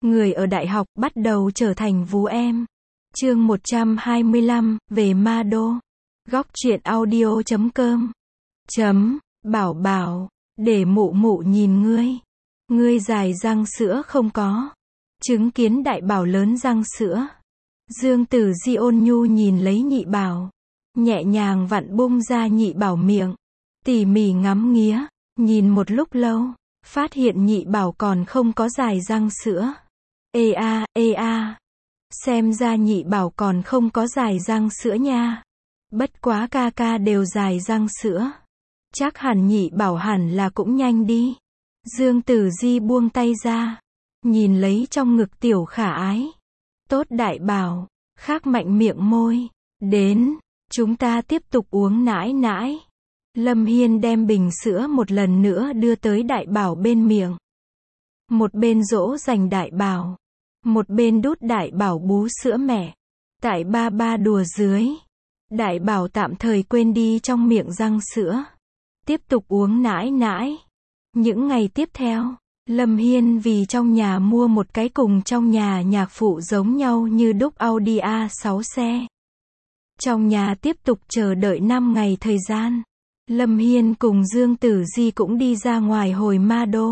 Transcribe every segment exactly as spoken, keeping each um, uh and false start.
Người ở đại học bắt đầu trở thành vú em. Chương một trăm hai mươi lăm, về ma đô. Góc truyện audio chấm com. Chấm, bảo bảo, để mụ mụ nhìn ngươi. Ngươi dài răng sữa không có. Chứng kiến đại bảo lớn răng sữa. Dương Tử Di ôn nhu nhìn lấy nhị bảo. Nhẹ nhàng vặn bung ra nhị bảo miệng. Tỉ mỉ ngắm nghía, nhìn một lúc lâu, phát hiện nhị bảo còn không có dài răng sữa. Ê a, ê a. Xem ra nhị bảo còn không có dài răng sữa nha. Bất quá ca ca đều dài răng sữa. Chắc hẳn nhị bảo hẳn là cũng nhanh đi. Dương Tử Di buông tay ra. Nhìn lấy trong ngực tiểu khả ái. Tốt đại bảo. Khắc mạnh miệng môi. Đến. Chúng ta tiếp tục uống nãi nãi. Lâm Hiên đem bình sữa một lần nữa đưa tới đại bảo bên miệng. Một bên dỗ dành đại bảo. Một bên đút đại bảo bú sữa mẹ. Tại ba ba đùa dưới. Đại bảo tạm thời quên đi trong miệng răng sữa. Tiếp tục uống nãi nãi. Những ngày tiếp theo, Lâm Hiên vì trong nhà mua một cái cùng trong nhà nhạc phụ giống nhau như đúc Audi a sáu xe. Trong nhà tiếp tục chờ đợi năm ngày thời gian. Lâm Hiên cùng Dương Tử Di cũng đi ra ngoài hồi ma đô.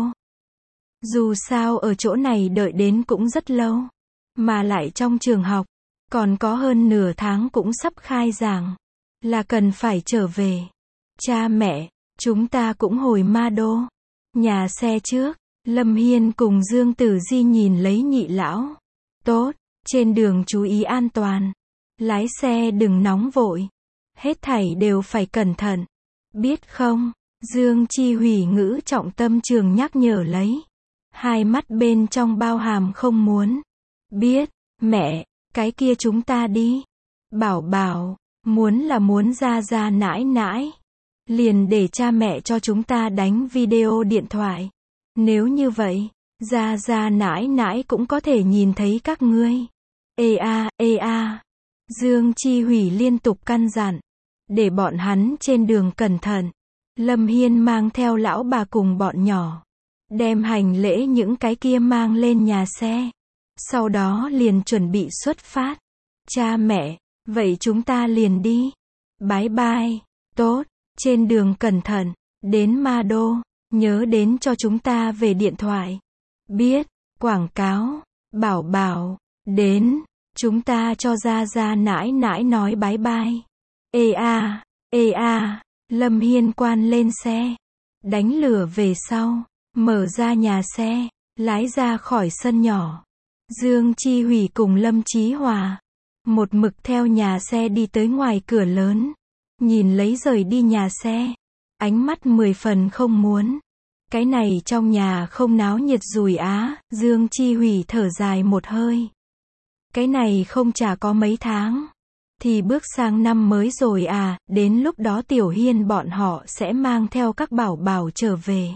Dù sao ở chỗ này đợi đến cũng rất lâu. Mà lại trong trường học, còn có hơn nửa tháng cũng sắp khai giảng. Là cần phải trở về. Cha mẹ, chúng ta cũng hồi ma đô. Nhà xe trước, Lâm Hiên cùng Dương Tử Di nhìn lấy nhị lão. Tốt, trên đường chú ý an toàn. Lái xe đừng nóng vội. Hết thảy đều phải cẩn thận. Biết không? Dương Chi Hủy ngữ trọng tâm trường nhắc nhở lấy. Hai mắt bên trong bao hàm không muốn. Biết, mẹ, cái kia chúng ta đi. Bảo bảo, muốn là muốn ra ra nãi nãi. Liền để cha mẹ cho chúng ta đánh video điện thoại. Nếu như vậy, ra ra nãi nãi cũng có thể nhìn thấy các ngươi. Ê a, ê a. Dương Chi Hủy liên tục căn dặn. Để bọn hắn trên đường cẩn thận. Lâm Hiên mang theo lão bà cùng bọn nhỏ. Đem hành lễ những cái kia mang lên nhà xe. Sau đó liền chuẩn bị xuất phát. Cha mẹ, vậy chúng ta liền đi. Bye bye. Tốt, trên đường cẩn thận. Đến ma đô, nhớ đến cho chúng ta về điện thoại. Biết, quảng cáo, bảo bảo, đến, chúng ta cho ra ra nãi nãi nói bye bye. Ê a, ê a, Lâm Hiên quan lên xe. Đánh lửa về sau. Mở ra nhà xe. Lái ra khỏi sân nhỏ. Dương Chi Hủy cùng Lâm Chí Hòa. Một mực theo nhà xe đi tới ngoài cửa lớn. Nhìn lấy rời đi nhà xe. Ánh mắt mười phần không muốn. Cái này trong nhà không náo nhiệt rùi á. Dương Chi Hủy thở dài một hơi. Cái này không chả có mấy tháng. Thì bước sang năm mới rồi à, đến lúc đó Tiểu Hiên bọn họ sẽ mang theo các bảo bảo trở về.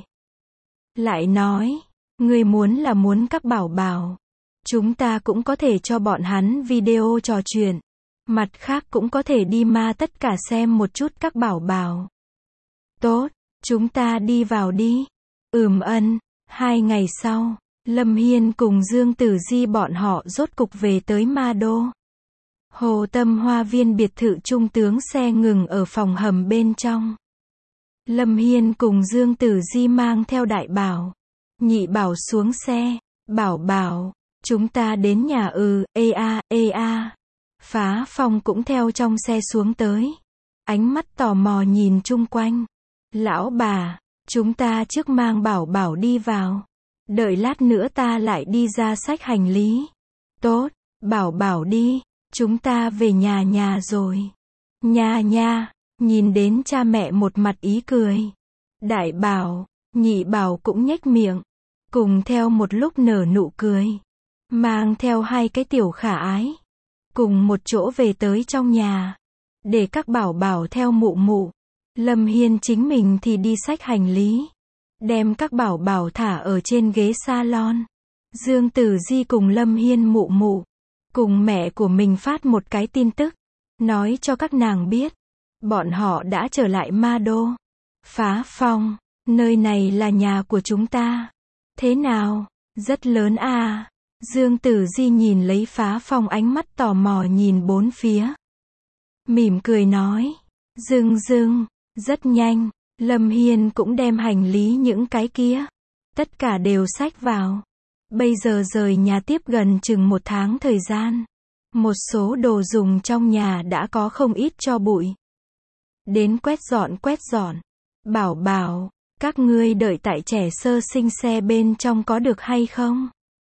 Lại nói, người muốn là muốn các bảo bảo. Chúng ta cũng có thể cho bọn hắn video trò chuyện. Mặt khác cũng có thể đi ma tất cả xem một chút các bảo bảo. Tốt, chúng ta đi vào đi. Ừm ân, hai ngày sau, Lâm Hiên cùng Dương Tử Di bọn họ rốt cục về tới ma đô. Hồ Tâm Hoa Viên biệt thự trung tướng xe ngừng ở phòng hầm bên trong. Lâm Hiên cùng Dương Tử Di mang theo đại bảo. Nhị bảo xuống xe. Bảo bảo, chúng ta đến nhà ừ, ê a, ê a. Phá Phong cũng theo trong xe xuống tới. Ánh mắt tò mò nhìn chung quanh. Lão bà, chúng ta trước mang bảo bảo đi vào. Đợi lát nữa ta lại đi ra xách hành lý. Tốt, bảo bảo đi. Chúng ta về nhà nhà rồi. Nha nha, nhìn đến cha mẹ một mặt ý cười. Đại bảo, nhị bảo cũng nhếch miệng. Cùng theo một lúc nở nụ cười. Mang theo hai cái tiểu khả ái. Cùng một chỗ về tới trong nhà. Để các bảo bảo theo mụ mụ. Lâm Hiên chính mình thì đi xách hành lý. Đem các bảo bảo thả ở trên ghế salon. Dương Tử Di cùng Lâm Hiên mụ mụ. Cùng mẹ của mình phát một cái tin tức. Nói cho các nàng biết. Bọn họ đã trở lại ma đô. Phá Phong, nơi này là nhà của chúng ta. Thế nào? Rất lớn à. Dương Tử Di nhìn lấy Phá Phong, ánh mắt tò mò nhìn bốn phía. Mỉm cười nói. Dưng dưng, rất nhanh, Lâm Hiên cũng đem hành lý những cái kia. Tất cả đều xách vào. Bây giờ rời nhà tiếp gần chừng một tháng thời gian. Một số đồ dùng trong nhà đã có không ít tro bụi. Đến quét dọn quét dọn. Bảo bảo, các ngươi đợi tại trẻ sơ sinh xe bên trong có được hay không?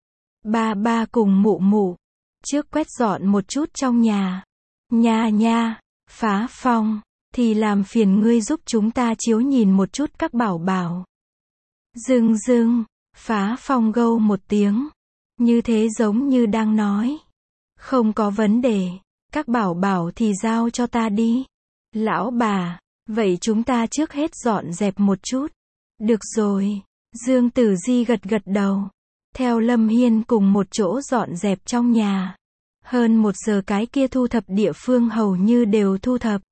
Ba ba cùng mụ mụ. Trước quét dọn một chút trong nhà. Nha nha, Phá Phong, thì làm phiền ngươi giúp chúng ta chiếu nhìn một chút các bảo bảo. Dưng dưng, Phá Phong gâu một tiếng. Như thế giống như đang nói. Không có vấn đề, các bảo bảo thì giao cho ta đi. Lão bà, vậy chúng ta trước hết dọn dẹp một chút. Được rồi, Dương Tử Di gật gật đầu. Theo Lâm Hiên cùng một chỗ dọn dẹp trong nhà. Hơn một giờ cái kia thu thập địa phương hầu như đều thu thập.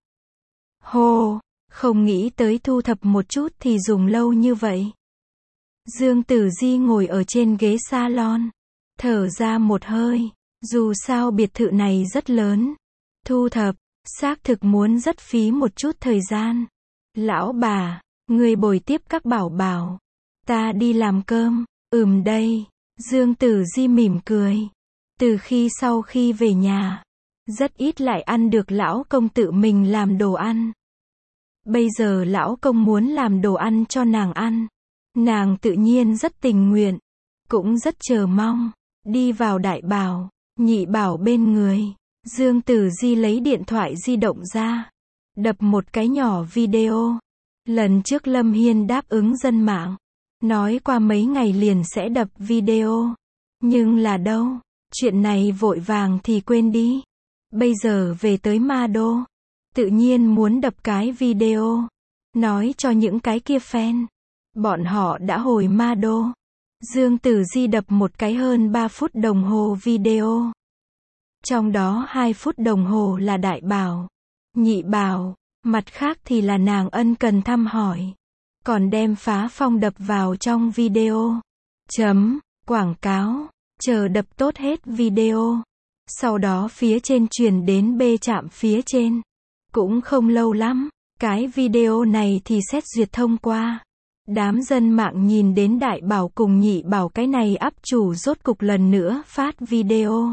Hô, không nghĩ tới thu thập một chút thì dùng lâu như vậy. Dương Tử Di ngồi ở trên ghế salon. Thở ra một hơi. Dù sao biệt thự này rất lớn. Thu thập, xác thực muốn rất phí một chút thời gian. Lão bà, người bồi tiếp các bảo bảo. Ta đi làm cơm. Ừm đây. Dương Tử Di mỉm cười. Từ khi sau khi về nhà, rất ít lại ăn được lão công tự mình làm đồ ăn. Bây giờ lão công muốn làm đồ ăn cho nàng ăn. Nàng tự nhiên rất tình nguyện. Cũng rất chờ mong. Đi vào đại bảo, nhị bảo bên người. Dương Tử Di lấy điện thoại di động ra. Đập một cái nhỏ video. Lần trước Lâm Hiên đáp ứng dân mạng. Nói qua mấy ngày liền sẽ đập video. Nhưng là đâu? Chuyện này vội vàng thì quên đi. Bây giờ về tới Ma Đô. Tự nhiên muốn đập cái video. Nói cho những cái kia fan. Bọn họ đã hồi Ma Đô. Dương Tử Di đập một cái hơn ba phút đồng hồ video. Trong đó hai phút đồng hồ là đại bảo, nhị bảo, mặt khác thì là nàng ân cần thăm hỏi. Còn đem Phá Phong đập vào trong video. Chấm, quảng cáo, chờ đập tốt hết video. Sau đó phía trên truyền đến B trạm phía trên. Cũng không lâu lắm, cái video này thì xét duyệt thông qua. Đám dân mạng nhìn đến đại bảo cùng nhị bảo cái này up chủ rốt cục lần nữa phát video.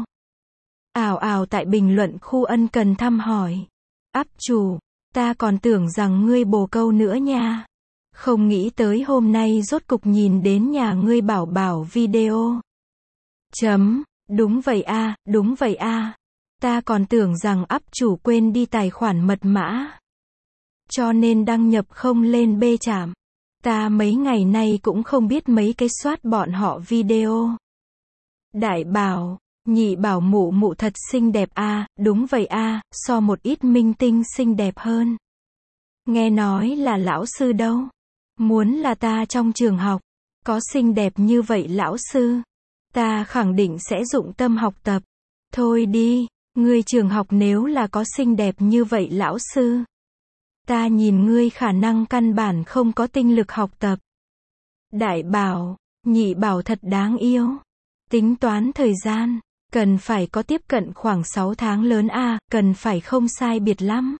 Ào ào tại bình luận khu ân cần thăm hỏi. Up chủ, ta còn tưởng rằng ngươi bồ câu nữa nha. Không nghĩ tới hôm nay rốt cục nhìn đến nhà ngươi bảo bảo video. Chấm, đúng vậy a, đúng vậy a. Ta còn tưởng rằng up chủ quên đi tài khoản mật mã. Cho nên đăng nhập không lên B trạm. Ta mấy ngày nay cũng không biết mấy cái soát bọn họ video. Đại bảo, nhị bảo mụ mụ thật xinh đẹp a, đúng vậy a, so một ít minh tinh xinh đẹp hơn. Nghe nói là lão sư đâu. Muốn là ta trong trường học, có xinh đẹp như vậy lão sư. Ta khẳng định sẽ dụng tâm học tập. Thôi đi, ngươi trường học nếu là có xinh đẹp như vậy lão sư. Ta nhìn ngươi khả năng căn bản không có tinh lực học tập. Đại bảo, nhị bảo thật đáng yêu. Tính toán thời gian, cần phải có tiếp cận khoảng sáu tháng lớn a, cần phải không sai biệt lắm.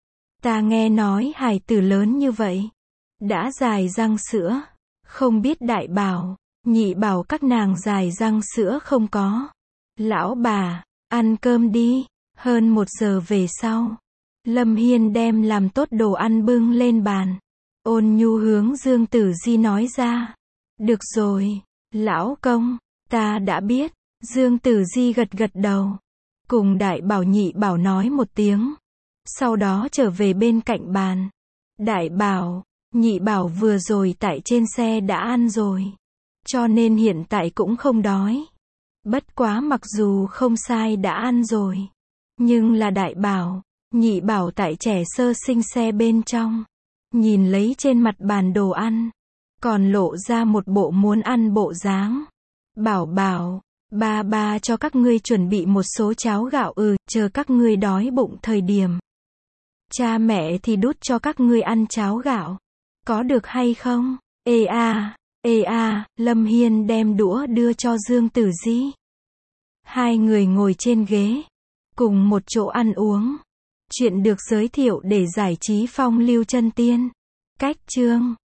Ta nghe nói hài tử lớn như vậy, đã dài răng sữa. Không biết đại bảo, nhị bảo các nàng dài răng sữa không có. Lão bà, ăn cơm đi. Hơn một giờ về sau, Lâm Hiên đem làm tốt đồ ăn bưng lên bàn. Ôn nhu hướng Dương Tử Di nói ra. Được rồi, lão công, ta đã biết. Dương Tử Di gật gật đầu. Cùng đại bảo nhị bảo nói một tiếng. Sau đó trở về bên cạnh bàn. Đại bảo, nhị bảo vừa rồi tại trên xe đã ăn rồi. Cho nên hiện tại cũng không đói. Bất quá mặc dù không sai đã ăn rồi. Nhưng là đại bảo, nhị bảo tại trẻ sơ sinh xe bên trong. Nhìn lấy trên mặt bàn đồ ăn. Còn lộ ra một bộ muốn ăn bộ dáng. Bảo bảo, ba ba cho các ngươi chuẩn bị một số cháo gạo ừ, chờ các ngươi đói bụng thời điểm. Cha mẹ thì đút cho các ngươi ăn cháo gạo. Có được hay không? Ê a, ê a, Lâm Hiên đem đũa đưa cho Dương Tử Di. Hai người ngồi trên ghế, cùng một chỗ ăn uống. Chuyện được giới thiệu để giải trí phong lưu chân tiên. Cách chương